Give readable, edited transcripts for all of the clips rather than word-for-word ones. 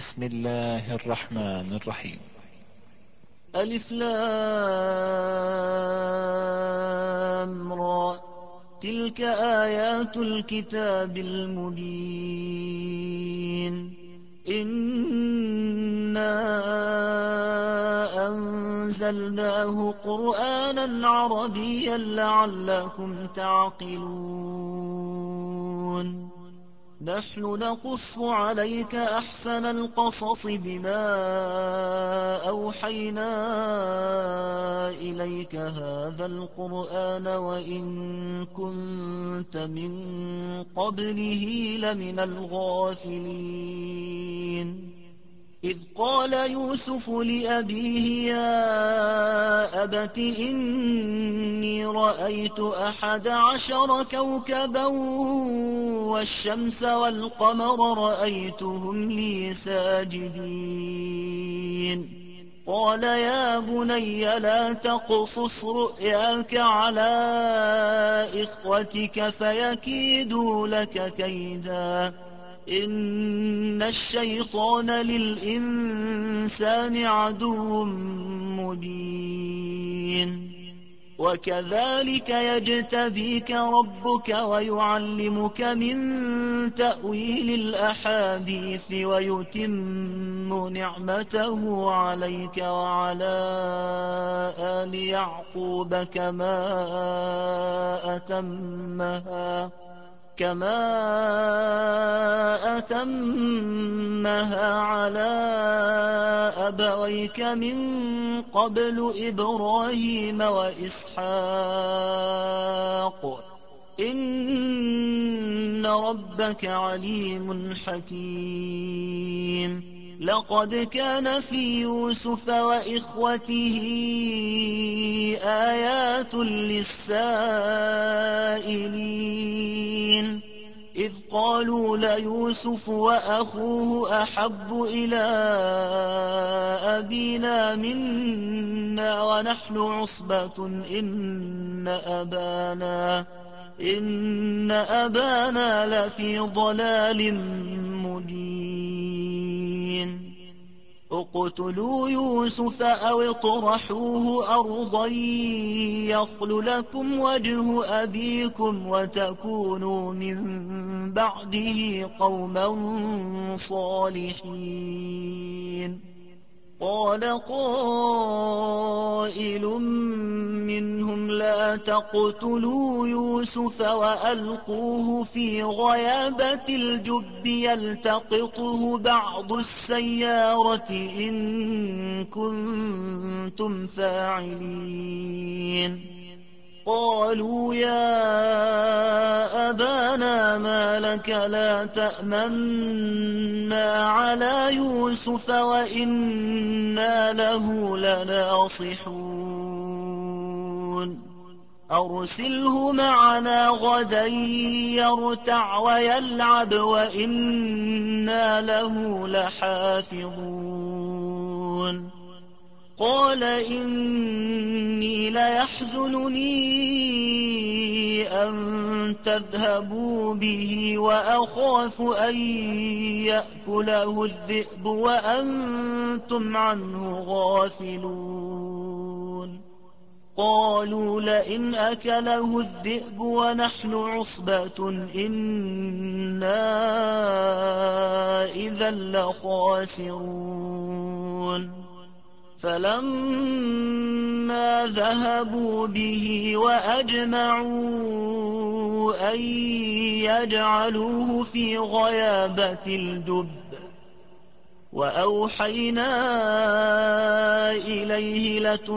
بسم الله الرحمن الرحيم. ألف لام را، تلك آيات الكتاب المبين. إنا أنزلناه قرآنا عربيا لعلكم تعقلون. نحن نقص عليك أحسن القصص بما أوحينا إليك هذا القرآن وإن كنت من قبله لمن الغافلين. إذ قال يوسف لأبيه يا أبت إني رأيت 11 كوكبا والشمس والقمر رأيتهم لي ساجدين. قال يا بني لا تقصص رؤياك على إخوتك فيكيدوا لك كيدا إن الشيطان للإنسان عدو مبين. وكذلك يجتبيك ربك ويعلمك من تأويل الأحاديث ويتم نعمته عليك وعلى آل يعقوب كما أتمها على أبويك من قبل إبراهيم وإسحاق إن ربك عليم حكيم. لقد كان في يوسف وإخوته آيات للسائلين إذ قالوا ليوسف وأخوه أحب إلى أبينا منا ونحن عصبة إن أبانا لفي ضلال مبين. اقتلوا يوسف أو اطرحوه أرضا يخل لكم وجه أبيكم وتكونوا من بعده قوما صالحين. قال قائل منهم لا تقتلوا يوسف وألقوه في غيابة الجب يلتقطه بعض السيارة إن كنتم فاعلين. قالوا يا أبانا ما لك لا تأمنا على يوسف وإنا له لناصحون. أرسله معنا غدا يرتع ويلعب وإنا له لحافظون. قال إني ليحزنني أن تذهبوا به وأخاف أن يأكله الذئب وأنتم عنه غافلون. قالوا لئن أكله الذئب ونحن عصبة إنا إذا لخاسرون. فلما ذهبوا به وأجمعوا أن يجعلوه في غيابة الجب وأوحينا إليه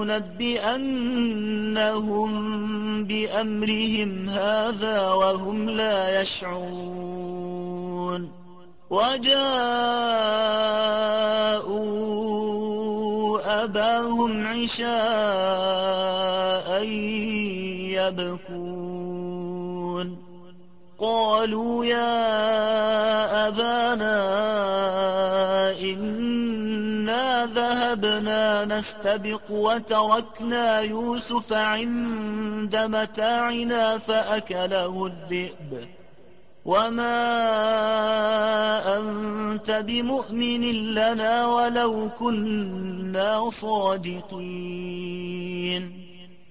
لتنبئنهم بأمرهم هذا وهم لا يشعرون. وجاءوا أباهم عشاء يبكون. قالوا يا أبانا إنا ذهبنا نستبق وتركنا يوسف عند متاعنا فأكله الذئب وما أنت بمؤمن لنا ولو كنا صادقين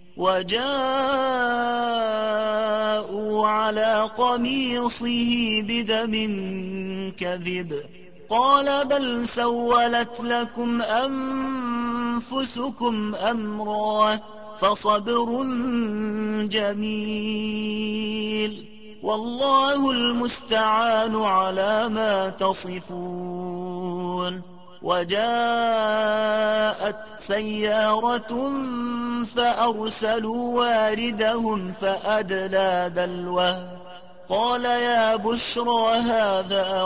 وجاءوا على قميصه بدم كذب قال بل سولت لكم أنفسكم أمرا فصبر جميل والله المستعان على ما تصفون وجاءت سيارة فأرسلوا واردهم فأدلى دلوه قال يا بشرى هذا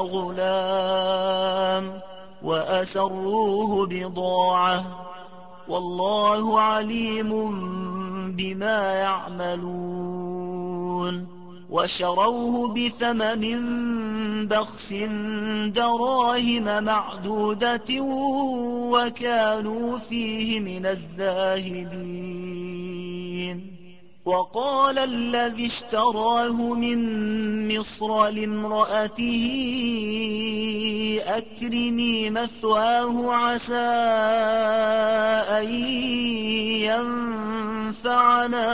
غلام وأسروه بضاعة والله عليم بما يعملون وشروه بثمن بخس دراهم معدودة وكانوا فيه من الزاهدين وقال الذي اشتراه من مصر لامرأته أكرمي مثواه عسى أن ينفعنا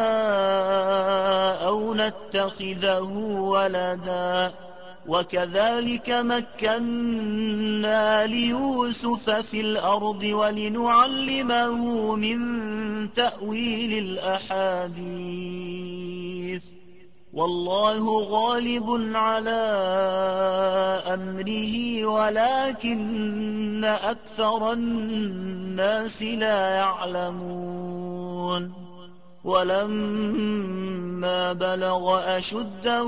أو نتخذه ولدا وكذلك مكنا ليوسف في الأرض ولنعلمه من تأويل الأحاديث والله غالب على أمره ولكن أكثر الناس لا يعلمون ولما بلغ أشده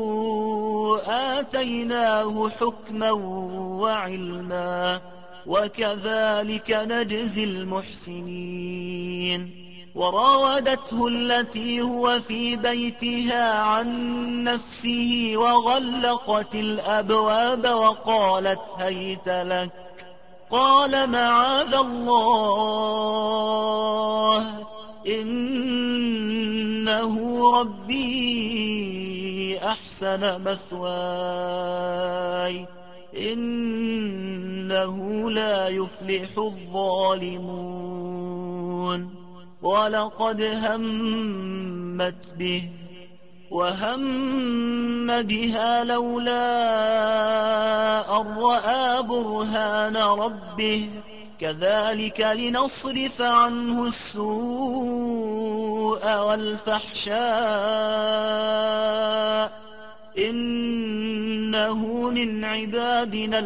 آتيناه حكما وعلما وكذلك نجزي المحسنين وراودته التي هو في بيتها عن نفسه وغلقت الأبواب وقالت هيت لك قال معاذ الله إنه ربي أحسن مثواي إنه لا يفلح الظالمون ولقد همت به وهم بها لولا أن رأى برهان ربه كذلك لنصرف عنه السوء والفحشاء إنه من عبادنا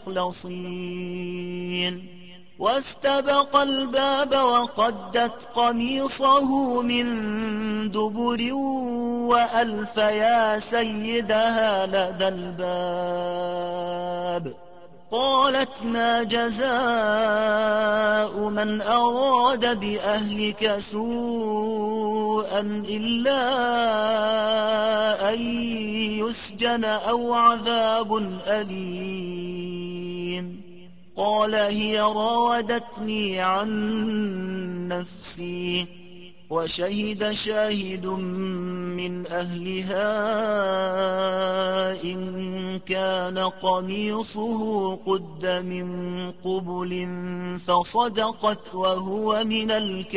المخلصين واستبق الباب وقدت قميصه من دبر وألف يا سيدها لدى الباب قالت ما جزاء من أراد بأهلك سوءا إلا أن يسجن أو عذاب أليم قال هي راودتني عن نفسي وشهد شاهد من أهلها إن كان قميصه قد من قبل فصدقت وهو من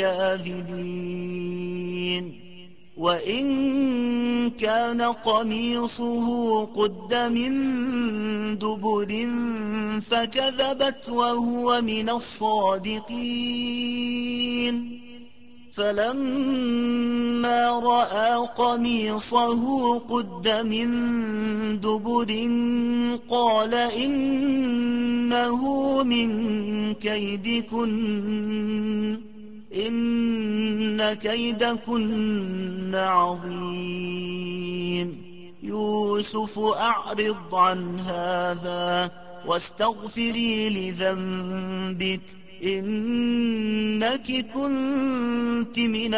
الكاذبين وإن كان قميصه قد من دبر فكذبت وهو من الصادقين فلما رأى قميصه قد من دبر قال إنه من كيدكن إن كيدكن عظيم يوسف أعرض عن هذا واستغفري لذنبك إنك كنت من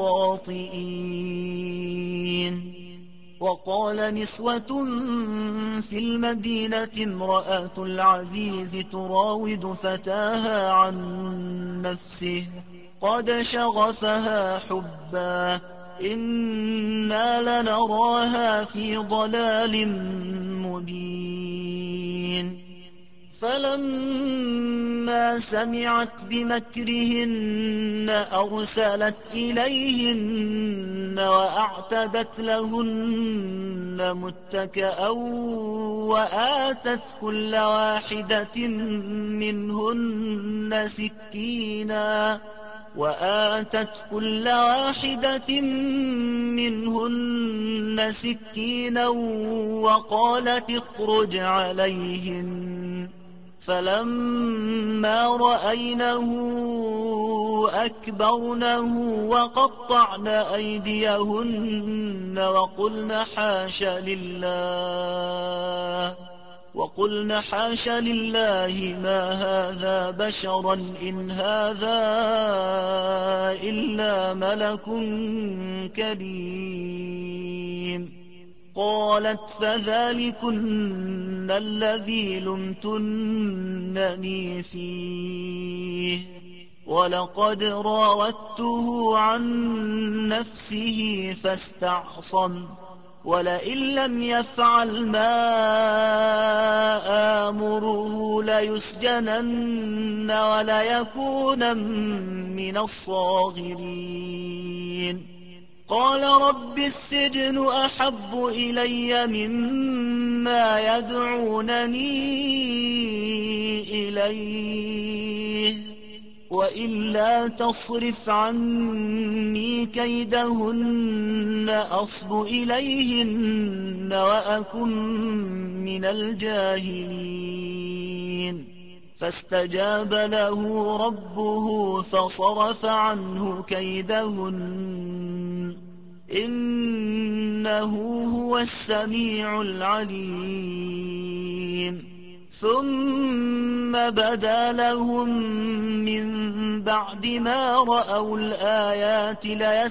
الخاطئين وقال نسوة في المدينة امرأة العزيز تراود فتاها عن نفسه قد شغفها حبا إنا لنراها في ضلال مبين فلما سمعت بمكرهن أرسلت إليهن وأعتدت لهن متكأ وآتت كل واحدة منهن سكينا وقالت اخرج عليهن فلما رأينه أكبرنه وقطعن أيديهن وقلن حاش لله ما هذا بشرا إن هذا إلا ملك كريم قالت فذلكن الذي لمتنني فيه ولقد راودته عن نفسه فاستعصم ولئن لم يفعل ما آمره ليسجنن وليكونن من الصاغرين قال رب السجن أحب إلي مما يدعونني إليه وإلا تصرف عني كيدهن أصب إليهن وأكن من الجاهلين فاستجاب له ربه فصرف عنه كيدهن إنه هو السميع العليم ثم بدا لهم من بعد ما رأوا الآيات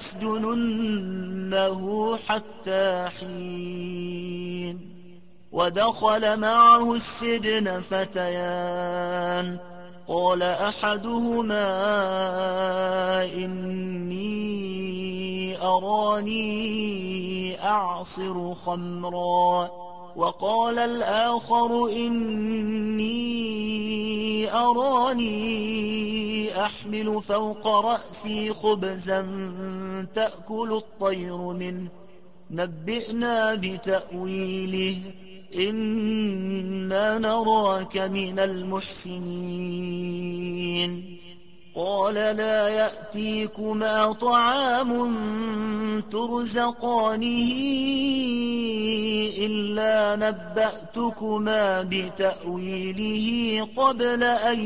ليسجننه حتى حين ودخل معه السجن فتيان قال أحدهما إني أراني أعصر خمرا وقال الآخر إني أراني أحمل فوق رأسي خبزا تأكل الطير منه نبئنا بتأويله إنا نراك من المحسنين قال لا يأتيكما طعام ترزقانه إلا نبأتكما بتأويله قبل أن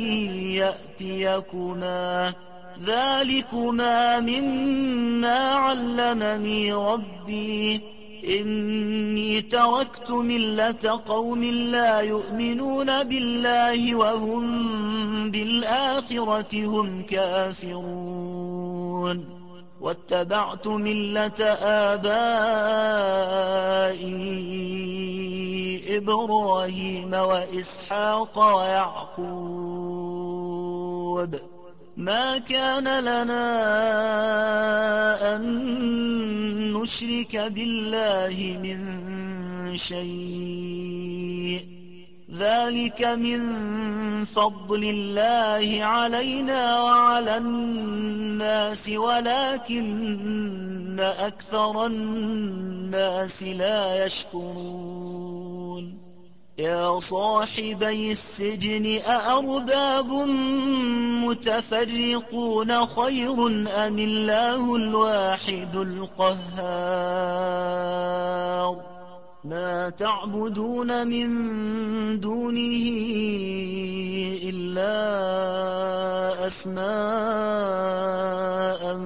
يأتيكما ذلكما مما علمني ربي إني تركت ملة قوم لا يؤمنون بالله وهم بالآخرة هم كافرون واتبعت ملة آبائي إبراهيم وإسحاق ويعقوب ما كان لنا أن نشرك بالله من شيء ذلك من فضل الله علينا وعلى الناس ولكن أكثر الناس لا يشكرون يا صاحبي السجن أأرباب متفرقون خير أم الله الواحد القهار ما تعبدون من دونه إلا أسماء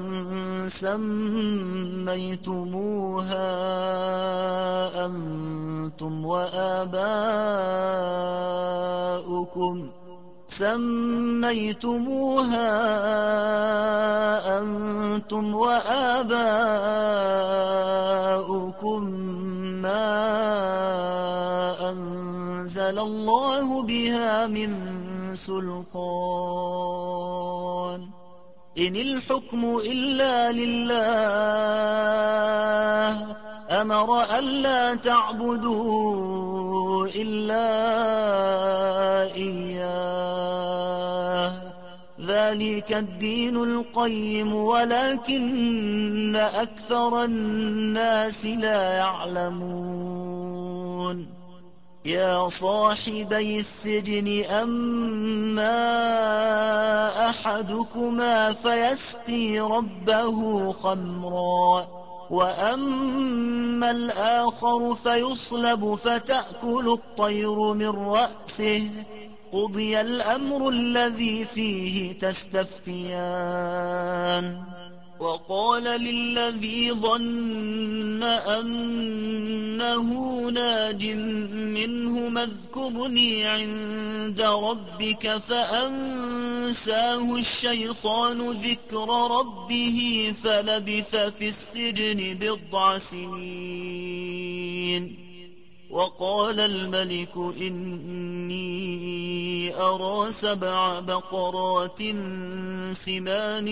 سميتموها أنتم وآباؤكم ما أنزل الله بها من سلطان إن الحكم إلا لله أمر ألا تعبدوا إلا إياه ذلك الدين القيم ولكن أكثر الناس لا يعلمون يا صاحبي السجن أما أحدكما فيسقي ربه خمرا وأما الآخر فيصلب فتأكل الطير من رأسه قضي الأمر الذي فيه تستفتيان وقال للذي ظن أنه ناج منهما اذكرني عند ربك فأنساه الشيطان ذكر ربه فلبث في السجن بضع سنين وقال الملك إني أرى 7 بقرات سمان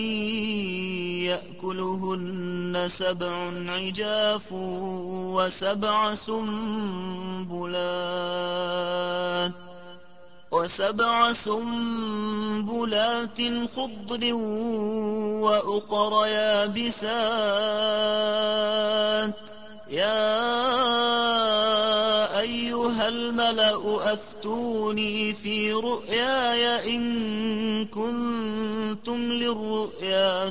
يأكلهن 7 عجاف وسبع سنبلات خضر وأخر يابسات يا أيها الملأ أفتوني في رؤياي إن كنتم للرؤيا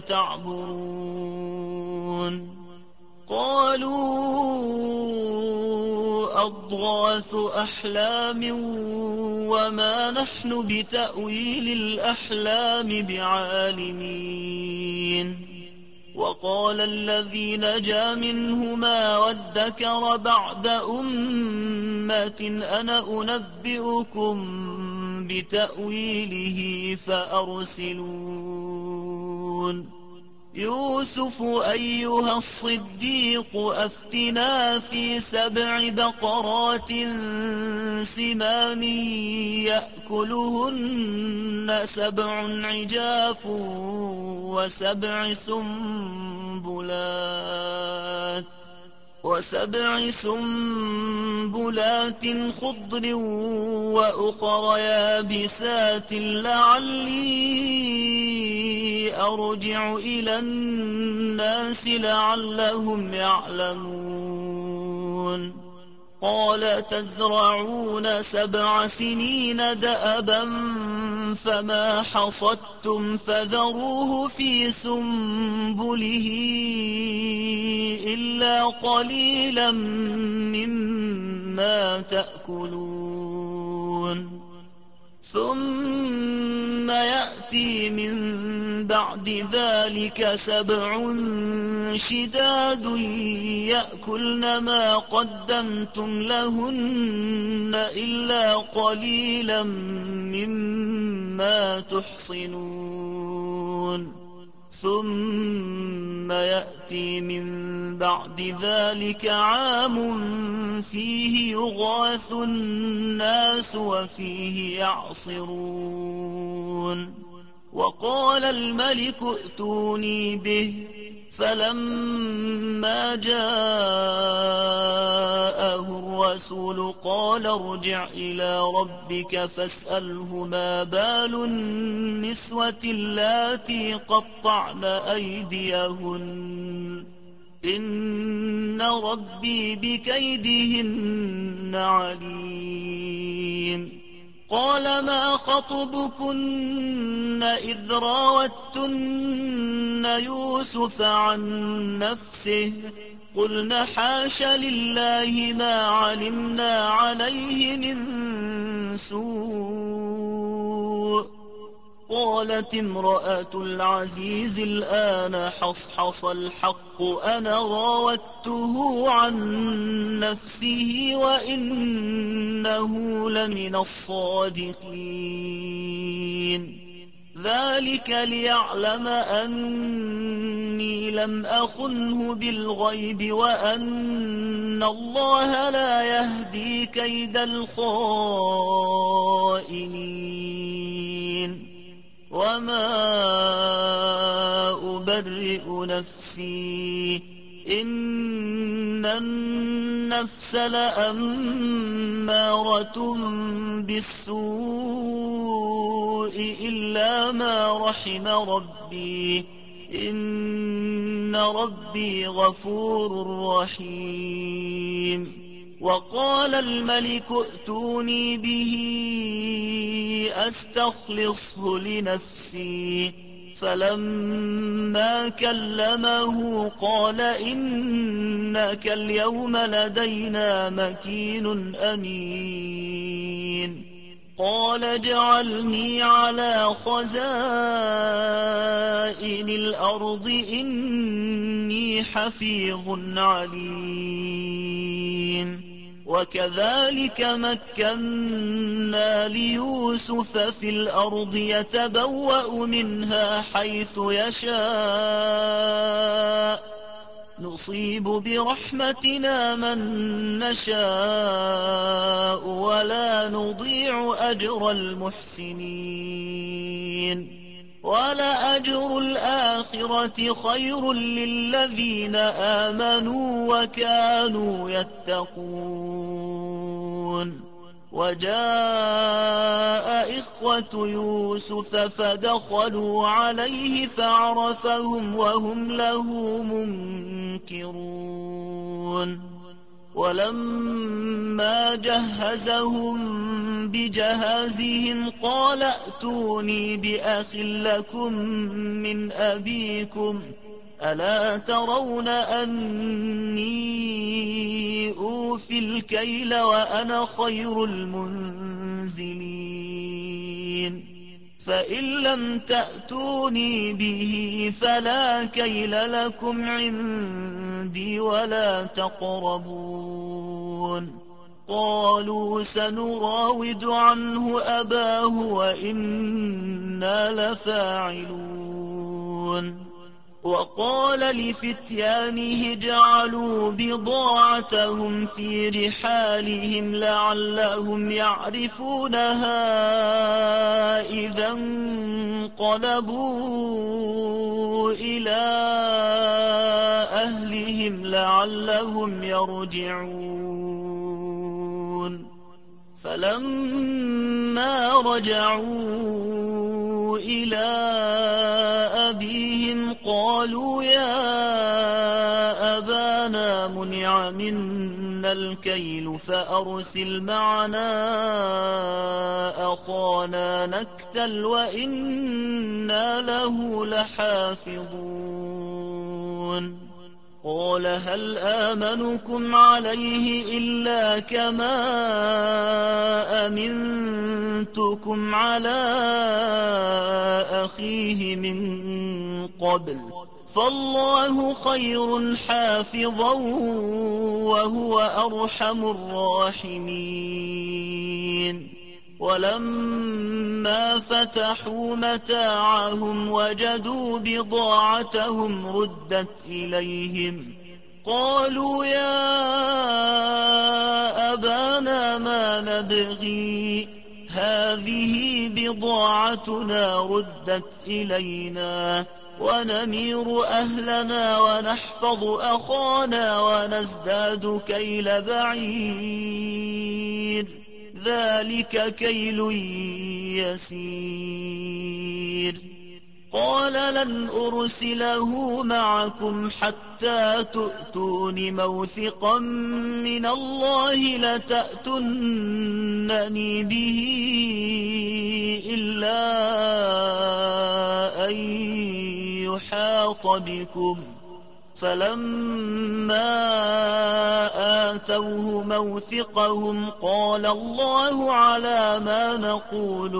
تعبرون قالوا أضغاث أحلام وما نحن بتأويل الأحلام بعالمين وقال الذي نجا منهما وادكر بعد أمة أنا أنبئكم بتأويله فأرسلون يوسف أيها الصديق أفتنا في 7 بقرات سمان يأكلهن 7 عجاف وسبع سنبلات خضر وأخر يابسات لعلي أرجع إلى الناس لعلهم يعلمون قال تزرعون 7 سنين دأبا فما حصدتم فذروه في سنبله إلا قليلا مما تأكلون ثم يأتي من بعد ذلك 7 شداد يأكلن ما قدمتم لهن إلا قليلا مما تحصنون ثم يأتي من بعد ذلك عام فيه يغاث الناس وفيه يعصرون وقال الملك ائتوني به فلما جاءه الرسول قال ارجع إلى ربك فاسأله ما بال النسوة اللاتي قطعن أيديهن إن ربي بكيدهن عليم قال ما خطبكن إذ راوتن يوسف عن نفسه قلن حاش لله ما علمنا عليه من سوء قالت امرأة العزيز الآن حصحص الحق أنا راودته عن نفسه وإنه لمن الصادقين ذلك ليعلم أني لم أخنه بالغيب وأن الله لا يهدي كيد الخائنين وما نفسي إن النفس لأمارة بالسوء إلا ما رحم ربي إن ربي غفور رحيم. وقال الملك ائتوني به أستخلصه لنفسي فلما كلمه قال إنك اليوم لدينا مكين أمين. قال اجعلني على خزائن الأرض إني حفيظ عليم. وكذلك مكنا ليوسف في الأرض يتبوأ منها حيث يشاء نصيب برحمتنا من نشاء ولا نضيع أجر المحسنين. ولأجر الآخرة خير للذين آمنوا وكانوا يتقون. وجاء إخوة يوسف فدخلوا عليه فعرفهم وهم له منكرون. ولما جهزهم بجهازهم قال ائتوني بأخ لكم من أبيكم ألا ترون أني أوفي الكيل وأنا خير المنزلين. فإن لم تأتوني به فلا كيل لكم عندي ولا تقربون. قالوا سنراود عنه أباه وإنا لفاعلون. وقال لفتيانه اجعلوا بضاعتهم في رحالهم لعلهم يعرفونها إذا انقلبوا إلى أهلهم لعلهم يرجعون. فلما رجعوا إلى أبيهم قالوا يا أبانا منع منا الكيل فأرسل معنا أخانا نكتل وإنا له لحافظون. قال هل آمنكم عليه إلا كما أمنتكم على أخيه من قبل فالله خير حافظا وهو أرحم الراحمين. ولما فتحوا متاعهم وجدوا بضاعتهم ردت إليهم قالوا يا أبانا ما نبغي هذه بضاعتنا ردت إلينا ونمير أهلنا ونحفظ أخانا ونزداد كيل بعير ذلك كيل يسير. قال لن أرسله معكم حتى تؤتون موثقا من الله لتأتونني به إلا أن يحاط بكم. فلما آتوه موثقهم قال الله على ما نقول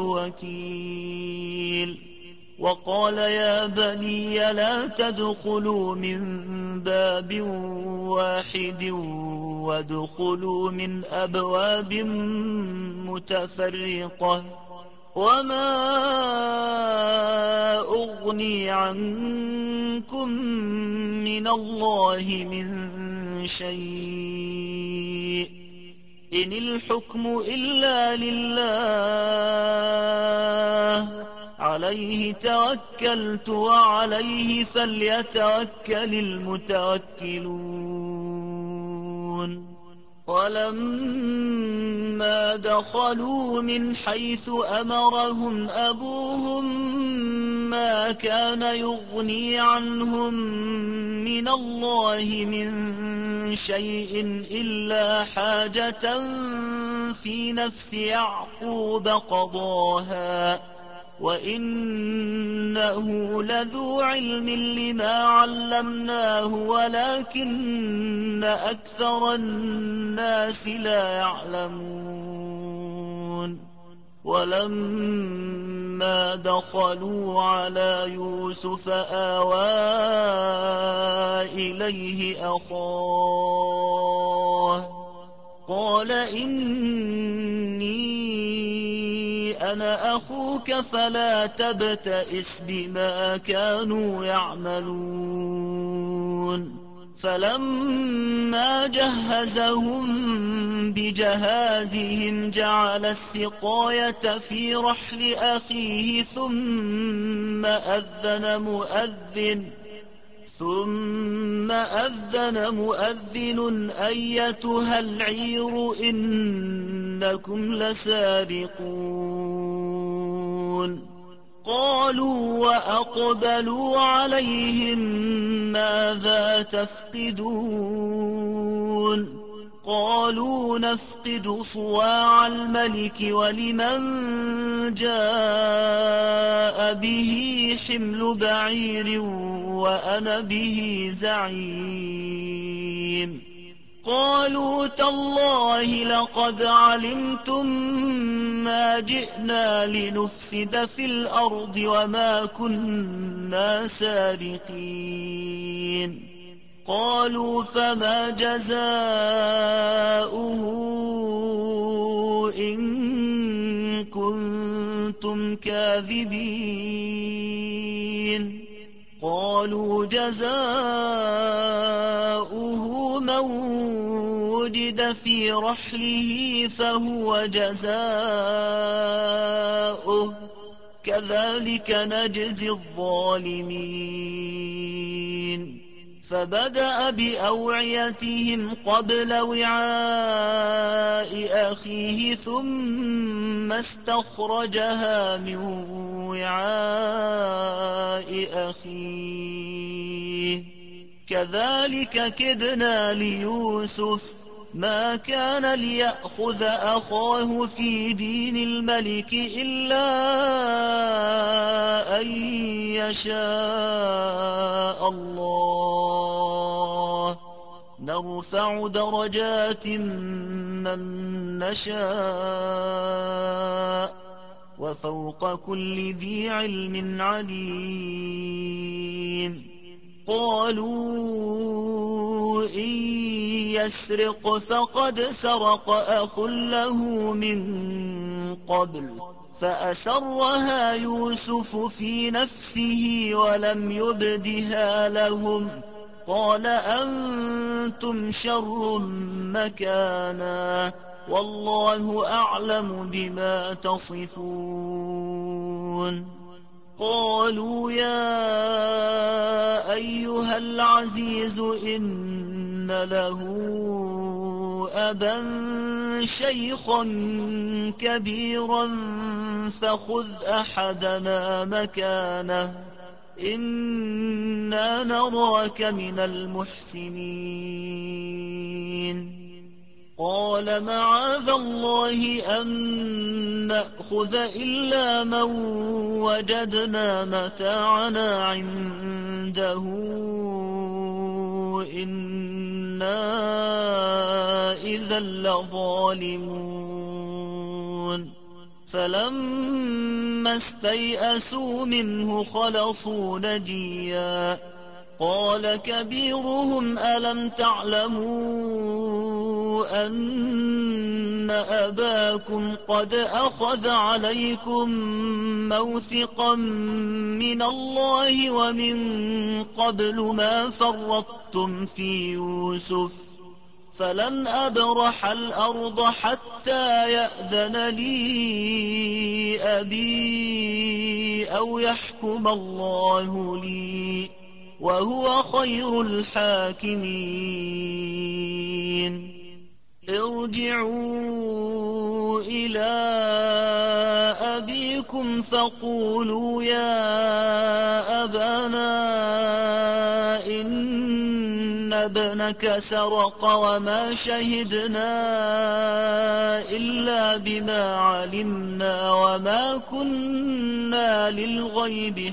وكيل. وقال يا بني لا تدخلوا من باب واحد وادخلوا من أبواب متفرقة وما أغني عنكم من الله من شيء إن الحكم إلا لله عليه توكلت وعليه فليتوكل المتوكلون ولما دخلوا من حيث أمرهم أبوهم ما كان يغني عنهم من الله من شيء إلا حاجة في نفس يعقوب قضاها وإنه لذو علم لما علمناه ولكن أكثر الناس لا يعلمون ولما دخلوا على يوسف آوى إليه أخاه قال إني أنا أخوك فلا تبتئس بما كانوا يعملون فلما جهزهم بجهازهم جعل السقاية في رحل أخيه ثم أذن مؤذن أيتها العير إنكم لسارقون قالوا وأقبلوا عليهم ماذا تفقدون قالوا نفقد صواع الملك ولمن جاء به حمل بعير وأنا به زعيم قالوا تالله لقد علمتم ما جئنا لنفسد في الأرض وما كنا سارقين قالوا فما جزاؤه إن كنتم كاذبين قالوا جزاؤه من وجد في رحله فهو جزاؤه كذلك نجزي الظالمين فبدأ بأوعيتهم قبل وعاء أخيه ثم استخرجها من وعاء أخيه كذلك كدنا ليوسف ما كان ليأخذ أخاه في دين الملك إلا أن يشاء الله نرفع درجات من نشاء وفوق كل ذي علم عليم قالوا إن يسرق فقد سرق أخ له من قبل فأسرها يوسف في نفسه ولم يبدها لهم قال أنتم شر مكانا والله أعلم بما تصفون قالوا يا أيها العزيز إن له أبا شيخا كبيرا فخذ أحدنا مكانه إنا نراك من المحسنين قال معاذ الله أن نأخذ إلا من وجدنا متاعنا عنده إنا إذا لظالمون فلما استيئسوا منه خلصوا نجيا قال كبيرهم ألم تعلموا أن أباكم قد أخذ عليكم موثقا من الله ومن قبل ما فرطتم في يوسف فلن أبرح الأرض حتى يأذن لي أبي أو يحكم الله لي وهو خير الحاكمين ارجعوا إلى أبيكم فقولوا يا أبانا إن ابنك سرق وما شهدنا إلا بما علمنا وما كنا للغيب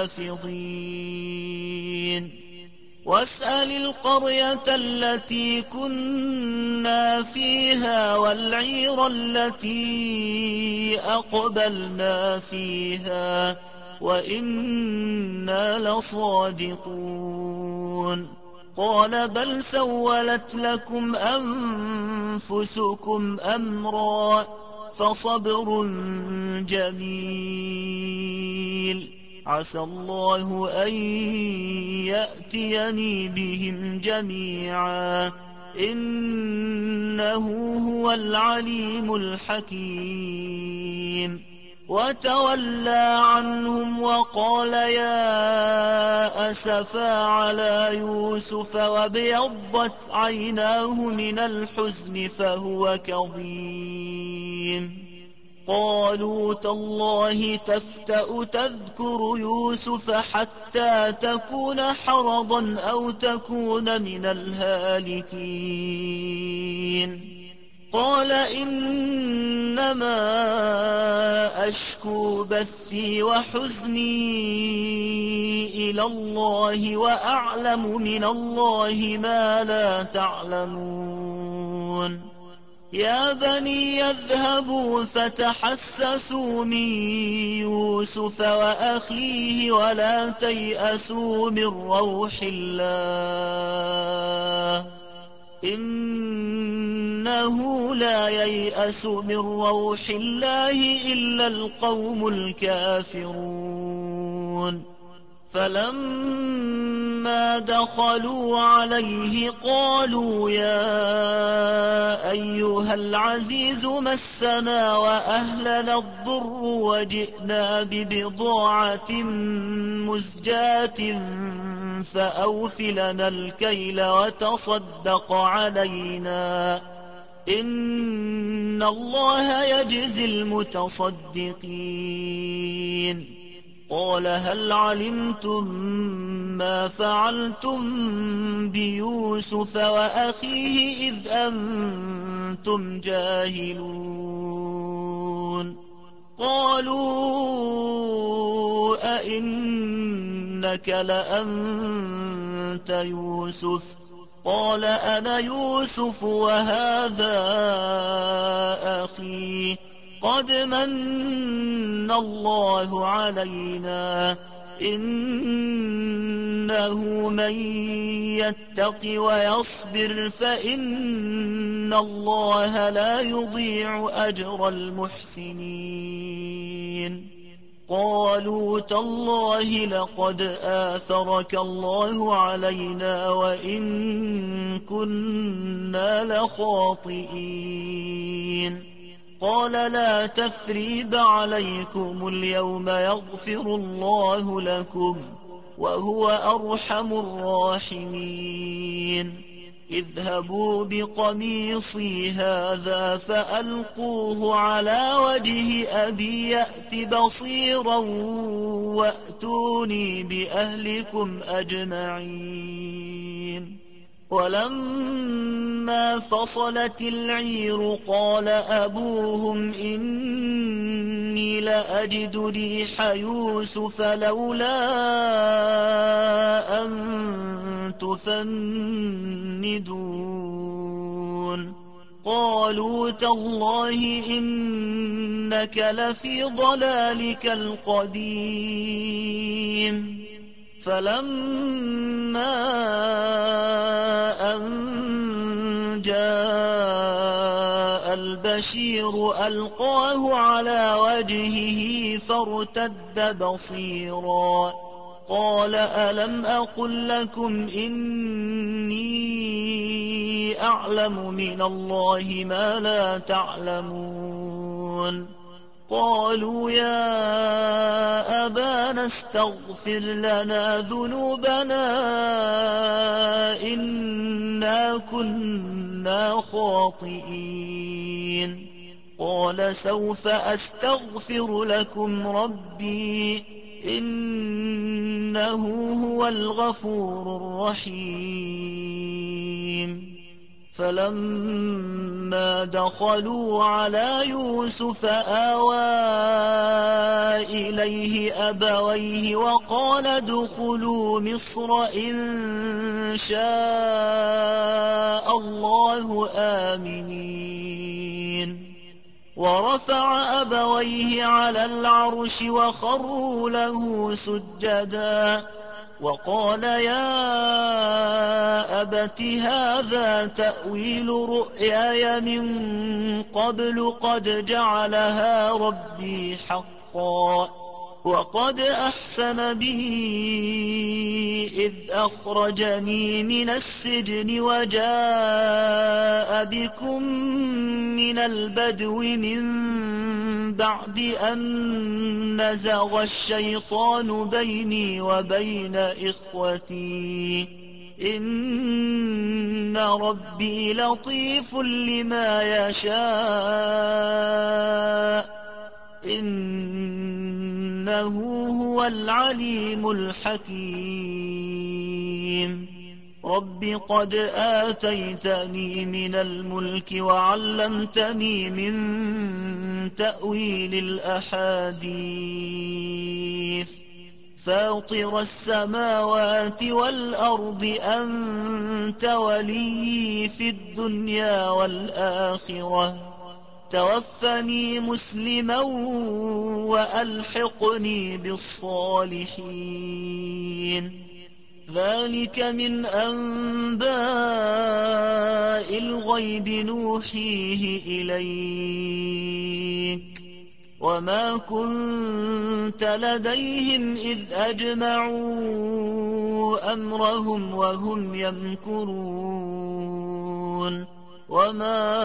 حافظين واسأل القرية التي كنا فيها والعير التي أقبلنا فيها وإنا لصادقون قال بل سولت لكم أنفسكم أمرا فصبر جميل عسى الله أن يأتيني بهم جميعا إنه هو العليم الحكيم وتولى عنهم وقال يا أسفا على يوسف وابيضت عيناه من الحزن فهو كظيم قالوا تالله تفتأ تذكر يوسف حتى تكون حرضا أو تكون من الهالكين قال إنما أشكو بثي وحزني إلى الله وأعلم من الله ما لا تعلمون يا بني يذهبوا فتحسسوا من يوسف وأخيه ولا تيأسوا من روح الله إنه لا ييأس من روح الله إلا القوم الكافرون فلما دخلوا عليه قالوا يا أيها العزيز مسنا وأهلنا الضر وجئنا ببضاعة مزجاة فأوف لنا الكيل وتصدق علينا إن الله يجزي المتصدقين قال هل علمتم ما فعلتم بيوسف وأخيه إذ أنتم جاهلون قالوا أئنك لأنت يوسف قال أنا يوسف وهذا أخي قد من الله علينا إنه من يتق ويصبر فإن الله لا يضيع أجر المحسنين قالوا تالله لقد آثرك الله علينا وإن كنا لخاطئين قال لا تثريب عليكم اليوم يغفر الله لكم وهو أرحم الراحمين اذهبوا بقميصي هذا فألقوه على وجه أبي يأت بصيرا وأتوني بأهلكم أجمعين ولما فصلت العير قال أبوهم إني لأجد ريح يوسف لولا أن تفندون قالوا تالله إنك لفي ضلالك القديم فلما أن جاء البشير ألقاه على وجهه فارتد بصيرا قال ألم أقل لكم إني أعلم من الله ما لا تعلمون قالوا يا أبانا استغفر لنا ذنوبنا إنا كنا خاطئين. قال سوف أستغفر لكم ربي إنه هو الغفور الرحيم. فلما دخلوا على يوسف آوى إليه أبويه وقال ادخلوا مصر إن شاء الله آمنين. ورفع أبويه على العرش وخروا له سجدا وقال يا أبت هذا تأويل رؤياي من قبل قد جعلها ربي حقا وقد أحسن بي إذ أخرجني من السجن وجاء بكم من البدو من بعد أن نزغ الشيطان بيني وبين إخوتي إن ربي لطيف لما يشاء إنه هو العليم الحكيم. رب قد آتيتني من الملك وعلمتني من تأويل الأحاديث فاطر السماوات والأرض أنت ولي في الدنيا والآخرة توفني مسلما وألحقني بالصالحين. ذلك من أنباء الغيب نوحيه إليك وما كنت لديهم إذ أجمعوا أمرهم وهم يمكرون وما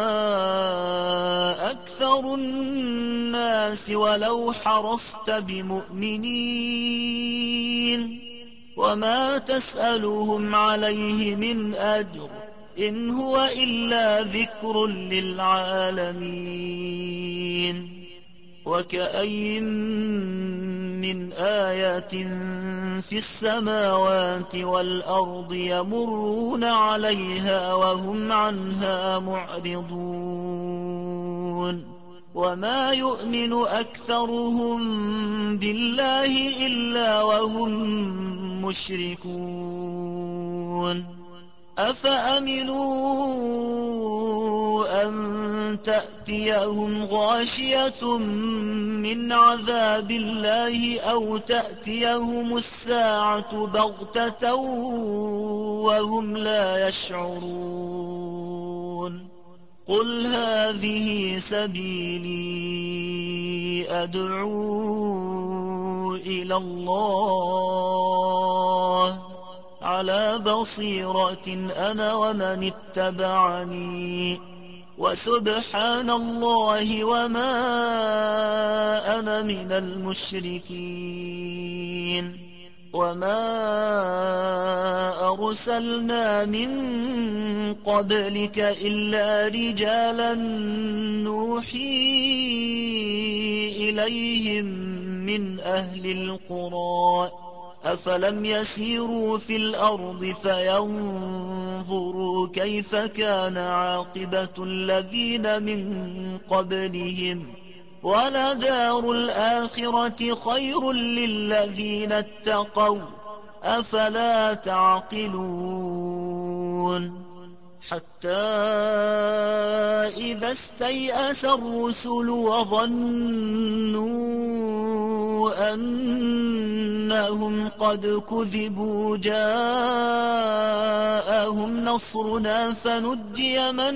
أكثر الناس ولو حرصت بمؤمنين وما تسألهم عليه من أجر إن هو إلا ذكر للعالمين. وكأي من آية في السماوات والأرض يمرون عليها وهم عنها معرضون وما يؤمن أكثرهم بالله إلا وهم مشركون. أفأمنوا أن تأتيهم غاشية من عذاب الله أو تأتيهم الساعة بغتة وهم لا يشعرون. قل هذه سبيلي أدعو إلى الله على بصيرة أنا ومن اتبعني وسبحان الله وما أنا من المشركين. وما أرسلنا من قبلك إلا رجالا نوحي إليهم من أهل القرى أفلم يسيروا في الأرض فينظروا كيف كان عاقبة الذين من قبلهم ولدار الآخرة خير للذين اتقوا أفلا تعقلون. حتى إذا استيأس الرسل وظنوا أنهم قد كذبوا جاءهم نصرنا فنجي من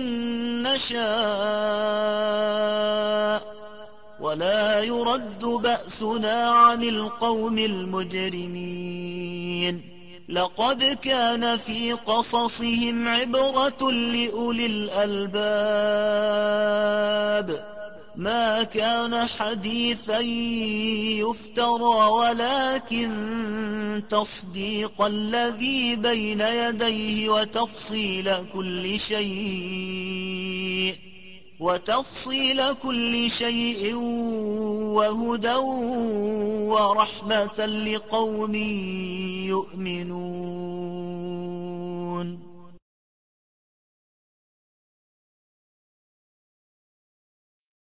نشاء ولا يرد بأسنا عن القوم المجرمين. لقد كان في قصصهم عبرة لأولي الألباب ما كان حديثا يفترى ولكن تصديق الذي بين يديه وتفصيل كل شيء وهدى ورحمة لقوم يؤمنون